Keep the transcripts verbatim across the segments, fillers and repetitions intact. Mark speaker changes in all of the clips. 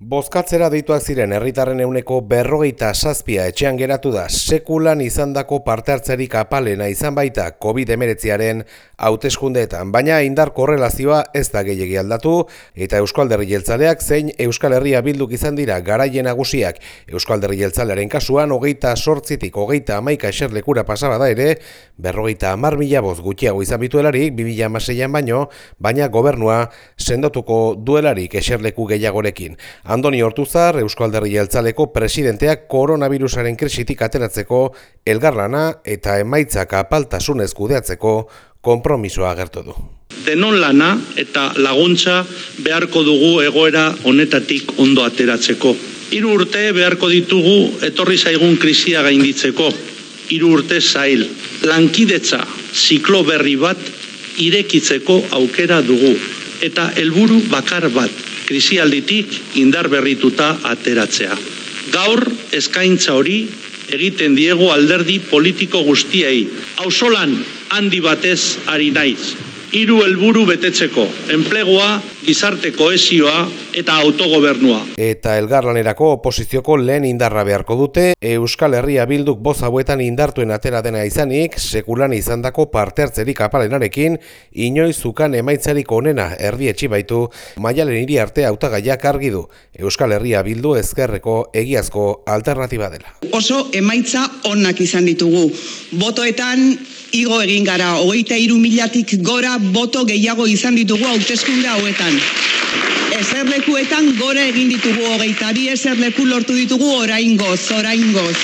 Speaker 1: Bozkatzera deituak ziren herritarren ehuneko berrogeita zazpia etxean geratu da sekulan izandako parte hartzerik apalena izan baita covid hemeretziaren hauteskundeetan, baina indar korrelazioa ez da gehiegi aldatu eta Eusko Alderdi Jeltzaleak zein Euskal Herria Bilduk izan dira garaile nagusiak. Eusko Alderdi Jeltzalearen kasuan hogeita zortzitik hogeita hamaika eserlekura pasaba da ere, berrogeita hamar mila boz gutxiago izan bituelarik bi mila hamaseian baino, baina gobernua sendotuko duelarik eserleku gehiagorekin. Andoni Ortuzar, Eusko Alderdi Jeltzaleko presidenteak koronavirusaren krisitik ateratzeko elgarlana eta emaitzak apaltasunez kudeatzeko konpromisoa agertu du.
Speaker 2: Denon lana eta laguntza beharko dugu egoera honetatik ondo ateratzeko. Hiru urte beharko ditugu etorri zaigun krisia gainditzeko. Hiru urte zail. Lankidetza ziklo berri bat irekitzeko aukera dugu eta helburu bakar bat. Krisialditik indar berrituta ateratzea. Gaur eskaintza hori egiten diegu alderdi politiko guztiei. Auzolan handi batez ari naiz. Hiru helburu betetzeko, enplegua, gizarte kohesioa eta autogobernua.
Speaker 1: Eta elgarlanerako oposizioko lehen indarra beharko dute, Euskal Herria Bilduk boz hauetan indartuen atera dena izanik, sekulan izandako parte hartzerik apalenarekin, inoiz zukan emaitzarik onena erdietsi baitu, Maialen Iriarte hautagaiak argi du, Euskal Herria Bildu ezkerreko egiazko alternatiba dela.
Speaker 3: Oso emaitza onak izan ditugu. Botoetan igo egin gara, hogeita hiru milatik gora boto gehiago izan ditugu hauteskunde hauetan. Eserlekuetan gora egin ditugu, hogeita bi eserleku lortu ditugu oraingoz, oraingoz.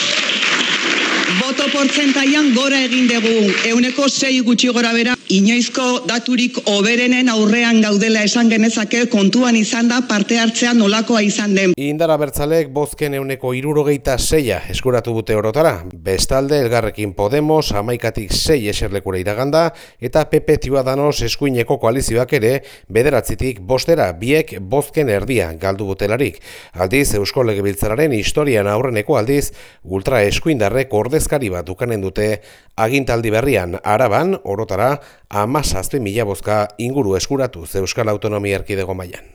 Speaker 3: Boto portzentaian gora egin dugu, ehuneko sei gutxi gora bera. Inoizko daturik hoberenen aurrean gaudela esan genezake, kontuan izan da parte hartzea nolakoa izan den.
Speaker 1: Indar abertzaleek bozken ehuneko hirurogeita seia eskuratu dute orotara. Bestalde Elkarrekin Podemos hamaikatik sei eserlekura iraganda eta P P Ciudadanos eskuineko koalizioak ere bederatzitik bostera biek bozken erdia galdu butelarik. Aldiz Eusko Legebiltzarraren historian aurreneko aldiz ultra eskuindarrek ordezkari bat ukanen dute agintaldi berrian. Araban orotara hamazazpi mila bozka inguru eskuratuz Euskal Autonomia Erkidego mailan.